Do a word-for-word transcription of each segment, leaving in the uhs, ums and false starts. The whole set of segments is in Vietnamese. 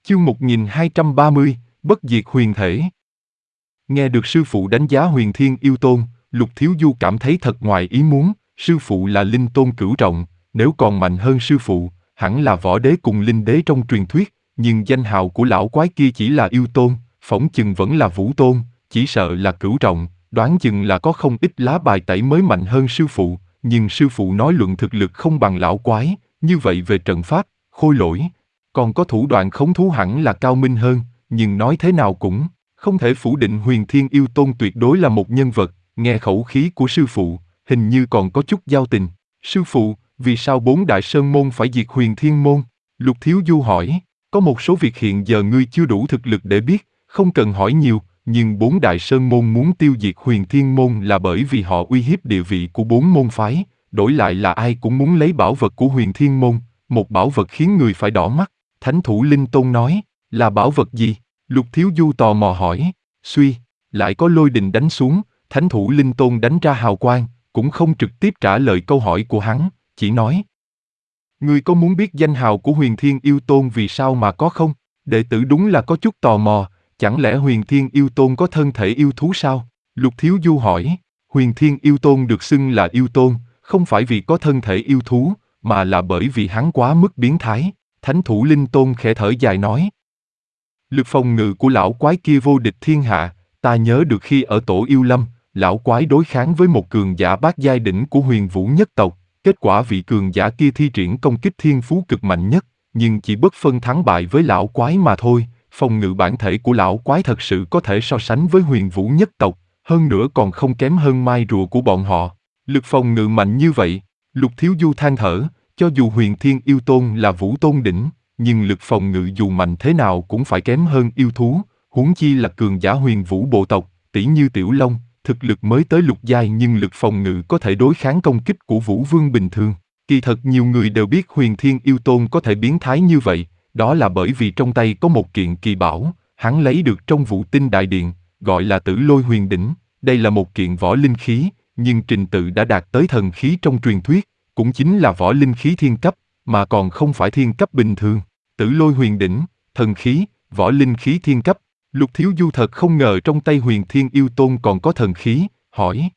Chương một nghìn hai trăm ba mươi, Bất diệt huyền thể. Nghe được sư phụ đánh giá Huyền Thiên Yêu Tôn, Lục Thiếu Du cảm thấy thật ngoài ý muốn, sư phụ là linh tôn cửu trọng, nếu còn mạnh hơn sư phụ, hẳn là võ đế cùng linh đế trong truyền thuyết, nhưng danh hào của lão quái kia chỉ là yêu tôn, phỏng chừng vẫn là vũ tôn, chỉ sợ là cửu trọng, đoán chừng là có không ít lá bài tẩy mới mạnh hơn sư phụ, nhưng sư phụ nói luận thực lực không bằng lão quái, như vậy về trận pháp, khôi lỗi, còn có thủ đoạn khống thú hẳn là cao minh hơn, nhưng nói thế nào cũng không thể phủ định Huyền Thiên Yêu Tôn tuyệt đối là một nhân vật. Nghe khẩu khí của sư phụ, hình như còn có chút giao tình. Sư phụ, vì sao bốn đại sơn môn phải diệt Huyền Thiên môn? Lục Thiếu Du hỏi. Có một số việc hiện giờ ngươi chưa đủ thực lực để biết, không cần hỏi nhiều, nhưng bốn đại sơn môn muốn tiêu diệt Huyền Thiên môn là bởi vì họ uy hiếp địa vị của bốn môn phái, đổi lại là ai cũng muốn lấy bảo vật của Huyền Thiên môn, một bảo vật khiến người phải đỏ mắt. Thánh thủ Linh Tôn nói, là bảo vật gì? Lục Thiếu Du tò mò hỏi. Suy, lại có lôi đình đánh xuống, Thánh thủ Linh Tôn đánh ra hào quang, cũng không trực tiếp trả lời câu hỏi của hắn, chỉ nói. Ngươi có muốn biết danh hào của Huyền Thiên Yêu Tôn vì sao mà có không? Đệ tử đúng là có chút tò mò, chẳng lẽ Huyền Thiên Yêu Tôn có thân thể yêu thú sao? Lục Thiếu Du hỏi. Huyền Thiên Yêu Tôn được xưng là yêu tôn, không phải vì có thân thể yêu thú, mà là bởi vì hắn quá mức biến thái. Thánh thủ Linh Tôn khẽ thở dài nói. Lực phòng ngự của lão quái kia vô địch thiên hạ, ta nhớ được khi ở tổ yêu lâm, lão quái đối kháng với một cường giả bát giai đỉnh của Huyền Vũ nhất tộc, kết quả vị cường giả kia thi triển công kích thiên phú cực mạnh nhất, nhưng chỉ bất phân thắng bại với lão quái mà thôi. Phòng ngự bản thể của lão quái thật sự có thể so sánh với Huyền Vũ nhất tộc, hơn nữa còn không kém hơn mai rùa của bọn họ. Lực phòng ngự mạnh như vậy, Lục Thiếu Du than thở, cho dù Huyền Thiên Yêu Tôn là Vũ Tôn đỉnh, nhưng lực phòng ngự dù mạnh thế nào cũng phải kém hơn yêu thú, huống chi là cường giả Huyền Vũ bộ tộc, tỷ như Tiểu Long, thực lực mới tới lục giai nhưng lực phòng ngự có thể đối kháng công kích của Vũ Vương bình thường. Kỳ thật nhiều người đều biết Huyền Thiên Yêu Tôn có thể biến thái như vậy, đó là bởi vì trong tay có một kiện kỳ bảo, hắn lấy được trong Vũ Tinh Đại Điện, gọi là Tử Lôi Huyền Đỉnh. Đây là một kiện võ linh khí, nhưng trình tự đã đạt tới thần khí trong truyền thuyết, cũng chính là võ linh khí thiên cấp, mà còn không phải thiên cấp bình thường. Tử Lôi Huyền Đỉnh, thần khí, võ linh khí thiên cấp. Lục Thiếu Du thật không ngờ trong tay Huyền Thiên Yêu Tôn còn có thần khí, hỏi.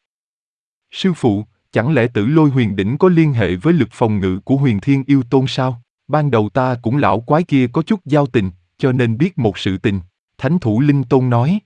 Sư phụ, chẳng lẽ Tử Lôi Huyền Đỉnh có liên hệ với lực phòng ngự của Huyền Thiên Yêu Tôn sao? Ban đầu ta cũng lão quái kia có chút giao tình, cho nên biết một sự tình. Thánh thủ Linh Tôn nói.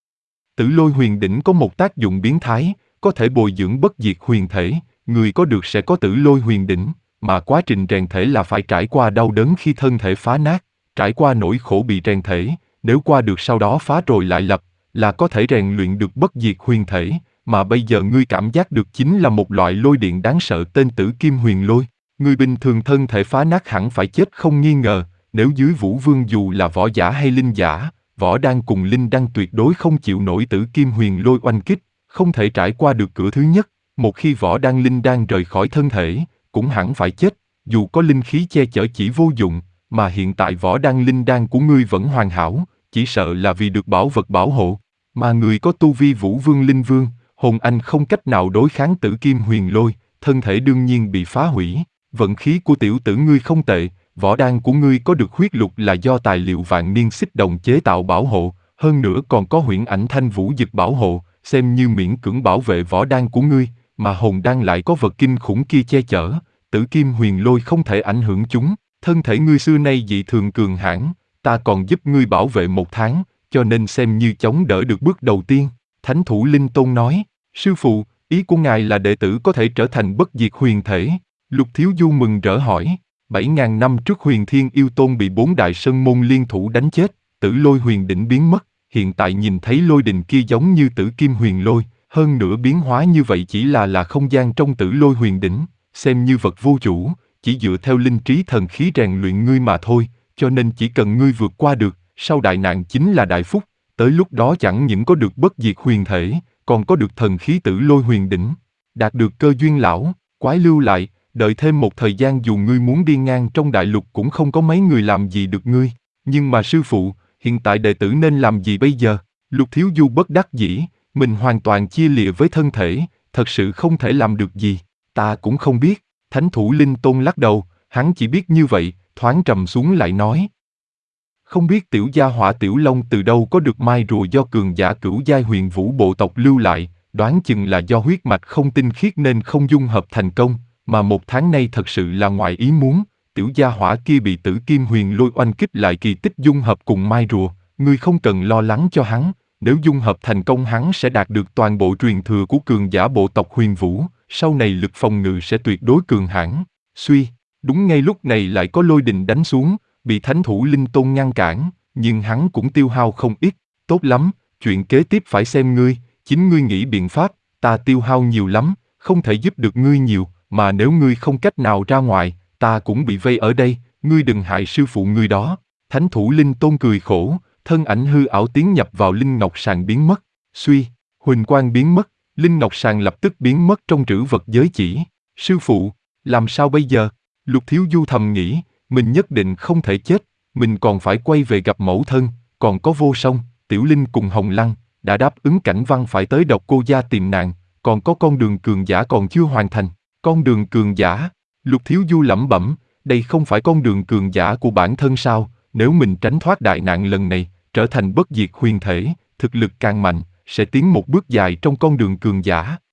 Tử Lôi Huyền Đỉnh có một tác dụng biến thái, có thể bồi dưỡng bất diệt huyền thể, người có được sẽ có Tử Lôi Huyền Đỉnh, mà quá trình rèn thể là phải trải qua đau đớn khi thân thể phá nát, trải qua nỗi khổ bị rèn thể, nếu qua được sau đó phá rồi lại lập, là có thể rèn luyện được bất diệt huyền thể, mà bây giờ ngươi cảm giác được chính là một loại lôi điện đáng sợ tên Tử Kim Huyền Lôi. Người bình thường thân thể phá nát hẳn phải chết không nghi ngờ, nếu dưới Vũ Vương dù là võ giả hay linh giả, võ đan cùng linh đan tuyệt đối không chịu nổi Tử Kim Huyền Lôi oanh kích, không thể trải qua được cửa thứ nhất, một khi võ đan linh đan rời khỏi thân thể, cũng hẳn phải chết, dù có linh khí che chở chỉ vô dụng, mà hiện tại võ đan linh đan của ngươi vẫn hoàn hảo, chỉ sợ là vì được bảo vật bảo hộ, mà người có tu vi Vũ Vương Linh Vương, hồn anh không cách nào đối kháng Tử Kim Huyền Lôi, thân thể đương nhiên bị phá hủy. Vận khí của tiểu tử ngươi không tệ, võ đan của ngươi có được huyết lục là do tài liệu vạn niên xích đồng chế tạo bảo hộ, hơn nữa còn có huyễn ảnh thanh vũ dực bảo hộ, xem như miễn cưỡng bảo vệ võ đan của ngươi, mà hồn đan lại có vật kinh khủng kia che chở, Tử Kim Huyền Lôi không thể ảnh hưởng chúng, thân thể ngươi xưa nay dị thường cường hãn, ta còn giúp ngươi bảo vệ một tháng, cho nên xem như chống đỡ được bước đầu tiên. Thánh thủ Linh Tôn nói, sư phụ, ý của ngài là đệ tử có thể trở thành bất diệt huyền thể. Lục Thiếu Du mừng rỡ hỏi, bảy ngàn năm trước Huyền Thiên Yêu Tôn bị bốn đại sơn môn liên thủ đánh chết, Tử Lôi Huyền Đỉnh biến mất, hiện tại nhìn thấy lôi đình kia giống như Tử Kim Huyền Lôi, hơn nữa biến hóa như vậy chỉ là là không gian trong Tử Lôi Huyền Đỉnh, xem như vật vô chủ, chỉ dựa theo linh trí thần khí rèn luyện ngươi mà thôi, cho nên chỉ cần ngươi vượt qua được, sau đại nạn chính là đại phúc, tới lúc đó chẳng những có được bất diệt huyền thể, còn có được thần khí Tử Lôi Huyền Đỉnh, đạt được cơ duyên lão quái lưu lại. Đợi thêm một thời gian dù ngươi muốn đi ngang trong đại lục cũng không có mấy người làm gì được ngươi. Nhưng mà sư phụ, hiện tại đệ tử nên làm gì bây giờ? Lục Thiếu Du bất đắc dĩ, mình hoàn toàn chia lìa với thân thể, thật sự không thể làm được gì. Ta cũng không biết. Thánh thủ Linh Tôn lắc đầu, hắn chỉ biết như vậy, thoáng trầm xuống lại nói. Không biết tiểu gia hỏa Tiểu Long từ đâu có được mai rùa do cường giả cửu giai huyền vũ bộ tộc lưu lại, đoán chừng là do huyết mạch không tinh khiết nên không dung hợp thành công, mà một tháng nay thật sự là ngoài ý muốn, tiểu gia hỏa kia bị tử kim huyền lôi oanh kích lại kỳ tích dung hợp cùng mai rùa, ngươi không cần lo lắng cho hắn, nếu dung hợp thành công hắn sẽ đạt được toàn bộ truyền thừa của cường giả bộ tộc huyền vũ, sau này lực phòng ngự sẽ tuyệt đối cường hãn. Suy, đúng ngay lúc này lại có lôi đình đánh xuống, bị thánh thủ linh tôn ngăn cản, nhưng hắn cũng tiêu hao không ít, tốt lắm, chuyện kế tiếp phải xem ngươi, chính ngươi nghĩ biện pháp, ta tiêu hao nhiều lắm, không thể giúp được ngươi nhiều, mà nếu ngươi không cách nào ra ngoài, ta cũng bị vây ở đây, ngươi đừng hại sư phụ ngươi đó. Thánh thủ linh tôn cười khổ, thân ảnh hư ảo tiến nhập vào linh ngọc sàng biến mất, suy, huỳnh quang biến mất, linh ngọc sàng lập tức biến mất trong trữ vật giới chỉ. Sư phụ, làm sao bây giờ? Lục Thiếu Du thầm nghĩ, mình nhất định không thể chết, mình còn phải quay về gặp mẫu thân, còn có Vô Song, Tiểu Linh cùng Hồng Lăng, đã đáp ứng Cảnh Văn phải tới Độc Cô gia tìm nàng, còn có con đường cường giả còn chưa hoàn thành. Con đường cường giả? Lục Thiếu Du lẩm bẩm, đây không phải con đường cường giả của bản thân sao? Nếu mình tránh thoát đại nạn lần này, trở thành bất diệt huyền thể, thực lực càng mạnh, sẽ tiến một bước dài trong con đường cường giả.